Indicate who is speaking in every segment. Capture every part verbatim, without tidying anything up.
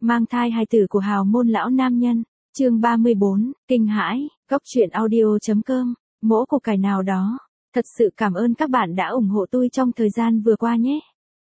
Speaker 1: Mang thai hài tử của hào môn lão nam nhân. Chương ba mươi bốn, kinh hãi, góc truyện audio.com, mỗ củ cải nào đó. Thật sự cảm ơn các bạn đã ủng hộ tôi trong thời gian vừa qua nhé.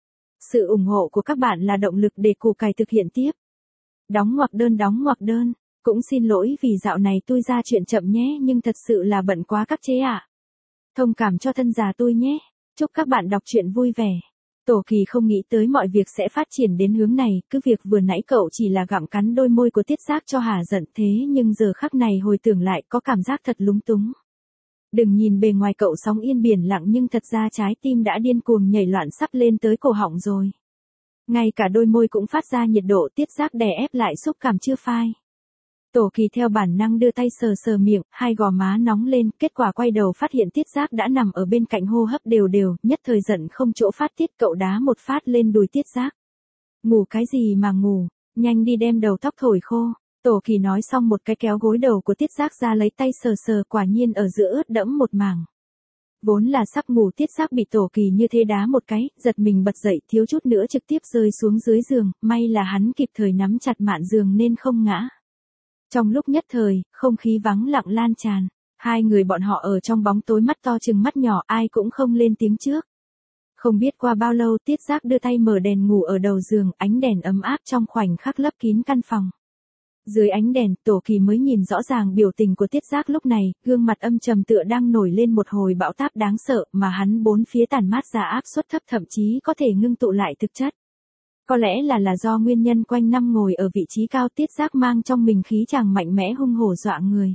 Speaker 1: Sự ủng hộ của các bạn là động lực để củ cải thực hiện tiếp. Đóng ngoặc đơn đóng ngoặc đơn. Cũng xin lỗi vì dạo này tôi ra chuyện chậm nhé, nhưng thật sự là bận quá các chế ạ. Thông cảm cho thân già tôi nhé. Chúc các bạn đọc truyện vui vẻ. Tổ Kỳ không nghĩ tới mọi việc sẽ phát triển đến hướng này, cứ việc vừa nãy cậu chỉ là gặm cắn đôi môi của Tiết Giác cho hả giận, thế nhưng giờ khắc này hồi tưởng lại có cảm giác thật lúng túng. Đừng nhìn bề ngoài cậu sóng yên biển lặng nhưng thật ra trái tim đã điên cuồng nhảy loạn sắp lên tới cổ họng rồi. Ngay cả đôi môi cũng phát ra nhiệt độ, Tiết Giác đè ép lại xúc cảm chưa phai. Tổ Kỳ theo bản năng đưa tay sờ sờ miệng, hai gò má nóng lên, kết quả quay đầu phát hiện Tiết Giác đã nằm ở bên cạnh hô hấp đều đều, nhất thời giận không chỗ phát tiết, cậu đá một phát lên đùi Tiết Giác. Ngủ cái gì mà ngủ, nhanh đi đem đầu tóc thổi khô. Tổ Kỳ nói xong một cái kéo gối đầu của Tiết Giác ra lấy tay sờ sờ, quả nhiên ở giữa ướt đẫm một mảng. Vốn là sắp ngủ, Tiết Giác bị Tổ Kỳ như thế đá một cái, giật mình bật dậy, thiếu chút nữa trực tiếp rơi xuống dưới giường, may là hắn kịp thời nắm chặt mạn giường nên không ngã. Trong lúc nhất thời, không khí vắng lặng lan tràn, hai người bọn họ ở trong bóng tối mắt to chừng mắt nhỏ, ai cũng không lên tiếng trước. Không biết qua bao lâu, Tiết Giác đưa tay mở đèn ngủ ở đầu giường, ánh đèn ấm áp trong khoảnh khắc lấp kín căn phòng. Dưới ánh đèn, Tổ Kỳ mới nhìn rõ ràng biểu tình của Tiết Giác lúc này, gương mặt âm trầm tựa đang nổi lên một hồi bão táp đáng sợ, mà hắn bốn phía tản mát ra áp suất thấp thậm chí có thể ngưng tụ lại thực chất. Có lẽ là là do nguyên nhân quanh năm ngồi ở vị trí cao, Tiết Giác mang trong mình khí chàng mạnh mẽ hung hổ dọa người.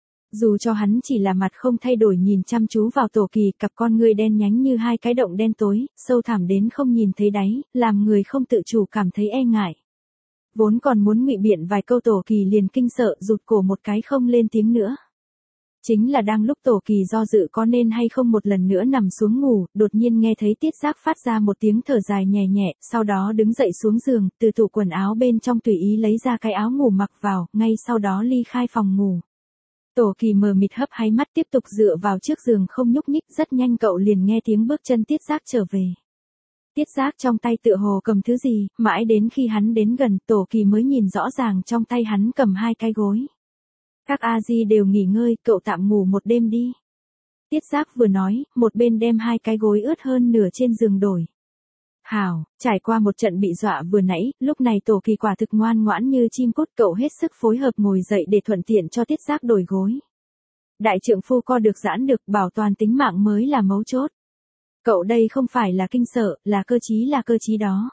Speaker 1: Dù cho hắn chỉ là mặt không thay đổi nhìn chăm chú vào Tổ Kỳ, cặp con ngươi đen nhánh như hai cái động đen tối, sâu thẳm đến không nhìn thấy đáy, làm người không tự chủ cảm thấy e ngại. Vốn còn muốn ngụy biện vài câu, Tổ Kỳ liền kinh sợ rụt cổ một cái không lên tiếng nữa. Chính là đang lúc Tổ Kỳ do dự có nên hay không một lần nữa nằm xuống ngủ, đột nhiên nghe thấy Tiết Giác phát ra một tiếng thở dài nhẹ nhẹ, sau đó đứng dậy xuống giường, từ tủ quần áo bên trong tùy ý lấy ra cái áo ngủ mặc vào, ngay sau đó ly khai phòng ngủ. Tổ Kỳ mờ mịt hấp háy mắt tiếp tục dựa vào trước giường không nhúc nhích, rất nhanh cậu liền nghe tiếng bước chân Tiết Giác trở về. Tiết Giác trong tay tựa hồ cầm thứ gì, mãi đến khi hắn đến gần, Tổ Kỳ mới nhìn rõ ràng trong tay hắn cầm hai cái gối. Các A-di đều nghỉ ngơi, cậu tạm ngủ một đêm đi. Tiết Giác vừa nói, một bên đem hai cái gối ướt hơn nửa trên giường đổi. Hảo, trải qua một trận bị dọa vừa nãy, lúc này Tổ Kỳ quả thực ngoan ngoãn như chim cút, cậu hết sức phối hợp ngồi dậy để thuận tiện cho Tiết Giác đổi gối. Đại trượng phu co được giãn được, bảo toàn tính mạng mới là mấu chốt. Cậu đây không phải là kinh sợ, là cơ trí là cơ trí đó.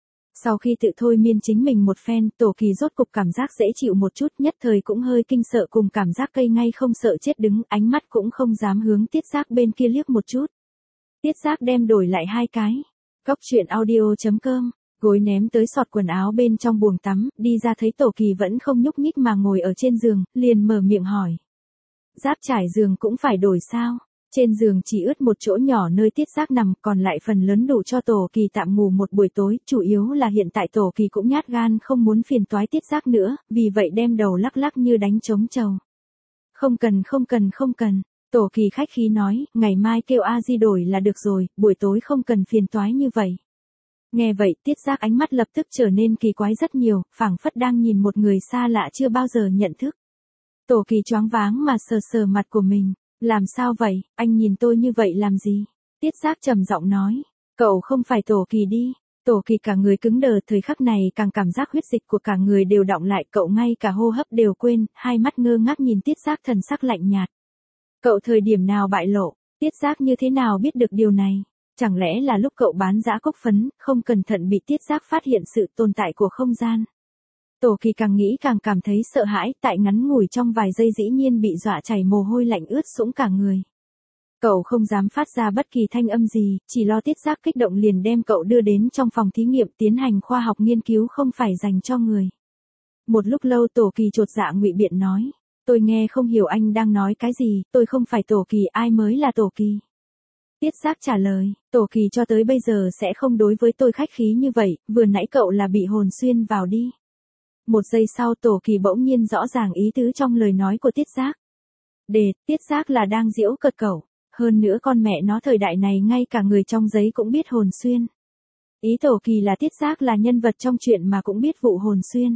Speaker 1: Sau khi tự thôi miên chính mình một phen, Tổ Kỳ rốt cục cảm giác dễ chịu một chút, nhất thời cũng hơi kinh sợ cùng cảm giác cây ngay không sợ chết đứng, ánh mắt cũng không dám hướng Tiết Giác bên kia liếc một chút. Tiết Giác đem đổi lại hai cái. Góc truyện audio.com, gối ném tới xọt quần áo bên trong buồng tắm, đi ra thấy Tổ Kỳ vẫn không nhúc nhích mà ngồi ở trên giường, liền mở miệng hỏi. Giáp trải giường cũng phải đổi sao? Trên giường chỉ ướt một chỗ nhỏ nơi Tiết Giác nằm, còn lại phần lớn đủ cho Tổ Kỳ tạm ngủ một buổi tối, chủ yếu là hiện tại Tổ Kỳ cũng nhát gan không muốn phiền toái Tiết Giác nữa, vì vậy đem đầu lắc lắc như đánh trống trầu. Không cần không cần không cần, Tổ Kỳ khách khí nói, ngày mai kêu A-di đổi là được rồi, buổi tối không cần phiền toái như vậy. Nghe vậy, Tiết Giác ánh mắt lập tức trở nên kỳ quái rất nhiều, phảng phất đang nhìn một người xa lạ chưa bao giờ nhận thức. Tổ Kỳ choáng váng mà sờ sờ mặt của mình. Làm sao vậy, anh nhìn tôi như vậy làm gì? Tiết Giác trầm giọng nói, cậu không phải Tổ Kỳ đi. Tổ Kỳ cả người cứng đờ, thời khắc này càng cảm giác huyết dịch của cả người đều đọng lại, cậu ngay cả hô hấp đều quên, hai mắt ngơ ngác nhìn Tiết Giác thần sắc lạnh nhạt. Cậu thời điểm nào bại lộ, Tiết Giác như thế nào biết được điều này? Chẳng lẽ là lúc cậu bán dã cốc phấn, không cẩn thận bị Tiết Giác phát hiện sự tồn tại của không gian? Tổ Kỳ càng nghĩ càng cảm thấy sợ hãi, tại ngắn ngủi trong vài giây dĩ nhiên bị dọa chảy mồ hôi lạnh ướt sũng cả người. Cậu không dám phát ra bất kỳ thanh âm gì, chỉ lo Tiết Giác kích động liền đem cậu đưa đến trong phòng thí nghiệm tiến hành khoa học nghiên cứu không phải dành cho người. Một lúc lâu Tổ Kỳ chột dạ ngụy biện nói, tôi nghe không hiểu anh đang nói cái gì, tôi không phải Tổ Kỳ, ai mới là Tổ Kỳ? Tiết Giác trả lời, Tổ Kỳ cho tới bây giờ sẽ không đối với tôi khách khí như vậy, vừa nãy cậu là bị hồn xuyên vào đi. Một giây sau Tổ Kỳ bỗng nhiên rõ ràng ý tứ trong lời nói của Tiết Giác. Đề, Tiết Giác là đang giễu cợt cậu. Hơn nữa con mẹ nó thời đại này ngay cả người trong giấy cũng biết hồn xuyên. Ý Tổ Kỳ là Tiết Giác là nhân vật trong chuyện mà cũng biết vụ hồn xuyên.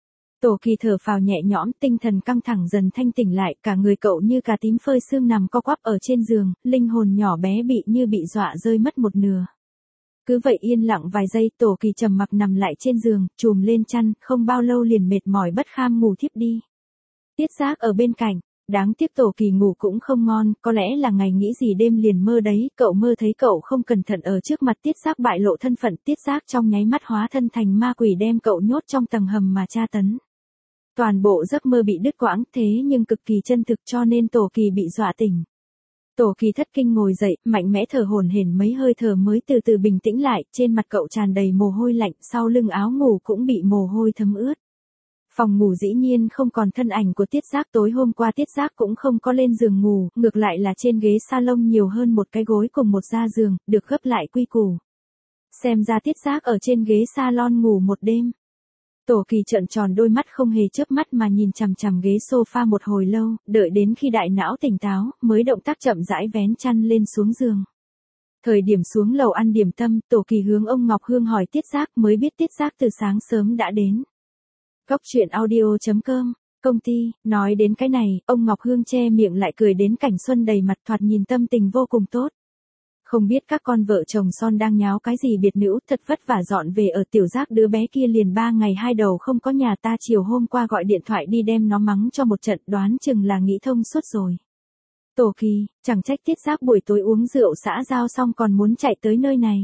Speaker 1: Tổ Kỳ thở phào nhẹ nhõm, tinh thần căng thẳng dần thanh tỉnh lại, cả người cậu như cà tím phơi sương nằm co quắp ở trên giường, linh hồn nhỏ bé bị như bị dọa rơi mất một nửa. Cứ vậy yên lặng vài giây, Tổ Kỳ trầm mặc nằm lại trên giường, trùm lên chăn, không bao lâu liền mệt mỏi bất kham ngủ thiếp đi. Tiết Giác ở bên cạnh, đáng tiếc Tổ Kỳ ngủ cũng không ngon, có lẽ là ngày nghĩ gì đêm liền mơ đấy, cậu mơ thấy cậu không cẩn thận ở trước mặt Tiết Giác bại lộ thân phận, Tiết Giác trong nháy mắt hóa thân thành ma quỷ đem cậu nhốt trong tầng hầm mà tra tấn. Toàn bộ giấc mơ bị đứt quãng thế nhưng cực kỳ chân thực cho nên Tổ Kỳ bị dọa tỉnh. Tổ Kỳ thất kinh ngồi dậy, mạnh mẽ thở hổn hển mấy hơi thở mới từ từ bình tĩnh lại, trên mặt cậu tràn đầy mồ hôi lạnh, sau lưng áo ngủ cũng bị mồ hôi thấm ướt. Phòng ngủ dĩ nhiên không còn thân ảnh của Tiết Giác, tối hôm qua Tiết Giác cũng không có lên giường ngủ, ngược lại là trên ghế salon nhiều hơn một cái gối cùng một ga giường, được gấp lại quy củ. Xem ra Tiết Giác ở trên ghế salon ngủ một đêm. Tổ Kỳ trợn tròn đôi mắt không hề chớp mắt mà nhìn chằm chằm ghế sofa một hồi lâu, đợi đến khi đại não tỉnh táo, mới động tác chậm rãi vén chăn lên xuống giường. Thời điểm xuống lầu ăn điểm tâm, Tổ Kỳ hướng ông Ngọc Hương hỏi Tiết Giác, mới biết Tiết Giác từ sáng sớm đã đến. Góc truyện audio chấm com, công ty, nói đến cái này, ông Ngọc Hương che miệng lại cười đến cảnh xuân đầy mặt, thoạt nhìn tâm tình vô cùng tốt. Không biết các con vợ chồng son đang nháo cái gì biệt nữ, thật vất vả dọn về ở Tiểu Giác, đứa bé kia liền ba ngày hai đầu không có nhà, ta chiều hôm qua gọi điện thoại đi đem nó mắng cho một trận, đoán chừng là nghĩ thông suốt rồi. Tổ Kỳ, chẳng trách Tiết Giác buổi tối uống rượu xã giao xong còn muốn chạy tới nơi này.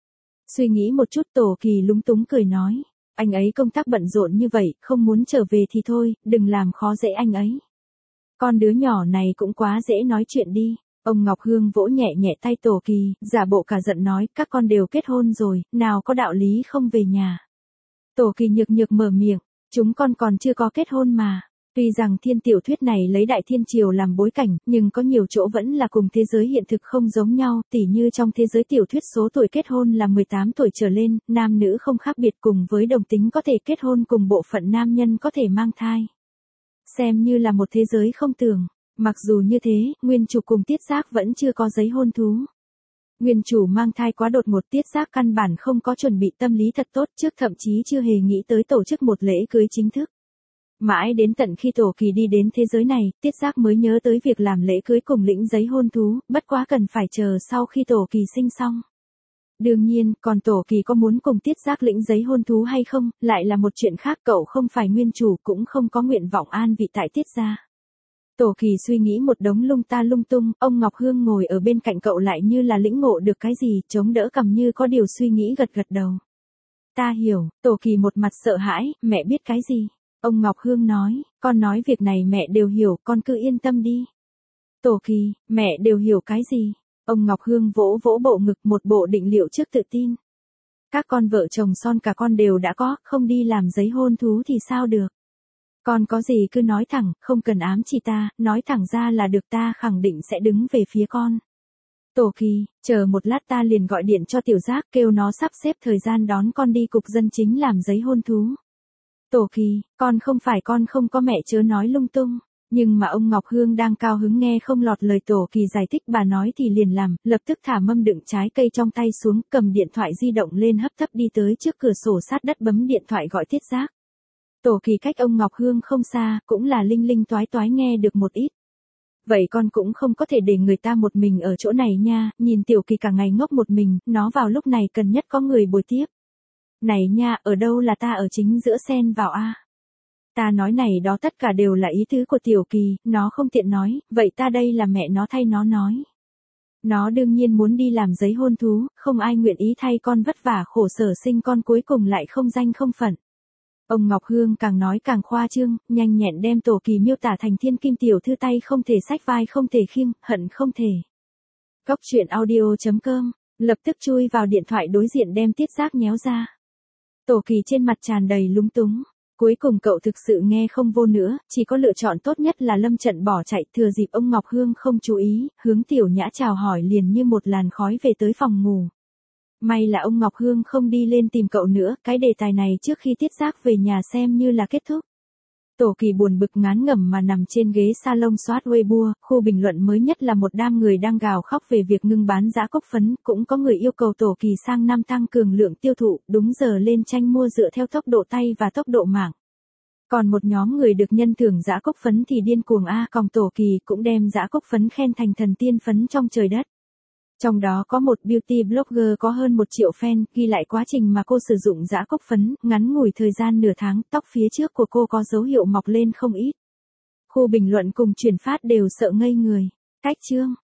Speaker 1: Suy nghĩ một chút, Tổ Kỳ lúng túng cười nói, anh ấy công tác bận rộn như vậy, không muốn trở về thì thôi, đừng làm khó dễ anh ấy. Con đứa nhỏ này cũng quá dễ nói chuyện đi. Ông Ngọc Hương vỗ nhẹ nhẹ tay Tổ Kỳ, giả bộ cả giận nói, các con đều kết hôn rồi, nào có đạo lý không về nhà. Tổ Kỳ nhược nhược mở miệng, chúng con còn chưa có kết hôn mà. Tuy rằng thiên tiểu thuyết này lấy Đại Thiên Triều làm bối cảnh, nhưng có nhiều chỗ vẫn là cùng thế giới hiện thực không giống nhau, tỉ như trong thế giới tiểu thuyết số tuổi kết hôn là mười tám tuổi trở lên, nam nữ không khác biệt, cùng với đồng tính có thể kết hôn cùng bộ phận nam nhân có thể mang thai. Xem như là một thế giới không tưởng. Mặc dù như thế, nguyên chủ cùng Tiết Giác vẫn chưa có giấy hôn thú. Nguyên chủ mang thai quá đột ngột, Tiết Giác căn bản không có chuẩn bị tâm lý thật tốt trước, thậm chí chưa hề nghĩ tới tổ chức một lễ cưới chính thức. Mãi đến tận khi Tổ Kỳ đi đến thế giới này, Tiết Giác mới nhớ tới việc làm lễ cưới cùng lĩnh giấy hôn thú, bất quá cần phải chờ sau khi Tổ Kỳ sinh xong. Đương nhiên, còn Tổ Kỳ có muốn cùng Tiết Giác lĩnh giấy hôn thú hay không, lại là một chuyện khác, cậu không phải nguyên chủ cũng không có nguyện vọng an vị tại Tiết gia. Tổ Kỳ suy nghĩ một đống lung ta lung tung, ông Ngọc Hương ngồi ở bên cạnh cậu lại như là lĩnh ngộ được cái gì, chống đỡ cằm như có điều suy nghĩ gật gật đầu. Ta hiểu, Tổ Kỳ một mặt sợ hãi, mẹ biết cái gì? Ông Ngọc Hương nói, con nói việc này mẹ đều hiểu, con cứ yên tâm đi. Tổ Kỳ, mẹ đều hiểu cái gì? Ông Ngọc Hương vỗ vỗ bộ ngực, một bộ định liệu trước tự tin. Các con vợ chồng son cả con đều đã có, không đi làm giấy hôn thú thì sao được? Con có gì cứ nói thẳng, không cần ám chỉ ta, nói thẳng ra là được, ta khẳng định sẽ đứng về phía con. Tổ Kỳ, chờ một lát ta liền gọi điện cho Tiểu Giác kêu nó sắp xếp thời gian đón con đi cục dân chính làm giấy hôn thú. Tổ Kỳ, con không phải con không có mẹ chớ nói lung tung. Nhưng mà ông Ngọc Hương đang cao hứng nghe không lọt lời Tổ Kỳ giải thích, bà nói thì liền làm, lập tức thả mâm đựng trái cây trong tay xuống, cầm điện thoại di động lên hấp tấp đi tới trước cửa sổ sát đất bấm điện thoại gọi Tiết Giác. Tổ Kỳ cách ông Ngọc Hương không xa, cũng là linh linh toái toái nghe được một ít. Vậy con cũng không có thể để người ta một mình ở chỗ này nha, nhìn Tiểu Kỳ cả ngày ngốc một mình, nó vào lúc này cần nhất có người bồi tiếp. Này nha, ở đâu là ta ở chính giữa xen vào a? Ta nói này đó tất cả đều là ý tứ của Tiểu Kỳ, nó không tiện nói, vậy ta đây là mẹ nó thay nó nói. Nó đương nhiên muốn đi làm giấy hôn thú, không ai nguyện ý thay con vất vả khổ sở sinh con cuối cùng lại không danh không phận. Ông Ngọc Hương càng nói càng khoa trương, nhanh nhẹn đem Tổ Kỳ miêu tả thành thiên kim tiểu thư tay không thể xách vai không thể khiêng, hận không thể. Góc truyện audio chấm com, lập tức chui vào điện thoại đối diện đem Tiết Giác nhéo ra. Tổ Kỳ trên mặt tràn đầy lúng túng. Cuối cùng cậu thực sự nghe không vô nữa, chỉ có lựa chọn tốt nhất là lâm trận bỏ chạy, thừa dịp ông Ngọc Hương không chú ý, hướng Tiểu Nhã chào hỏi liền như một làn khói về tới phòng ngủ. May là ông Ngọc Hương không đi lên tìm cậu nữa, cái đề tài này trước khi Tiết Giác về nhà xem như là kết thúc. Tổ Kỳ buồn bực ngán ngẩm mà nằm trên ghế salon soát Weibo, khu bình luận mới nhất là một đám người đang gào khóc về việc ngưng bán giã cốc phấn, cũng có người yêu cầu Tổ Kỳ sang năm tăng cường lượng tiêu thụ, đúng giờ lên tranh mua dựa theo tốc độ tay và tốc độ mạng. Còn một nhóm người được nhân thưởng giã cốc phấn thì điên cuồng a, còn Tổ Kỳ cũng đem giã cốc phấn khen thành thần tiên phấn trong trời đất. Trong đó có một beauty blogger có hơn một triệu fan, ghi lại quá trình mà cô sử dụng giã cốc phấn, ngắn ngủi thời gian nửa tháng, tóc phía trước của cô có dấu hiệu mọc lên không ít. Khu bình luận cùng chuyển phát đều sợ ngây người. Cách chương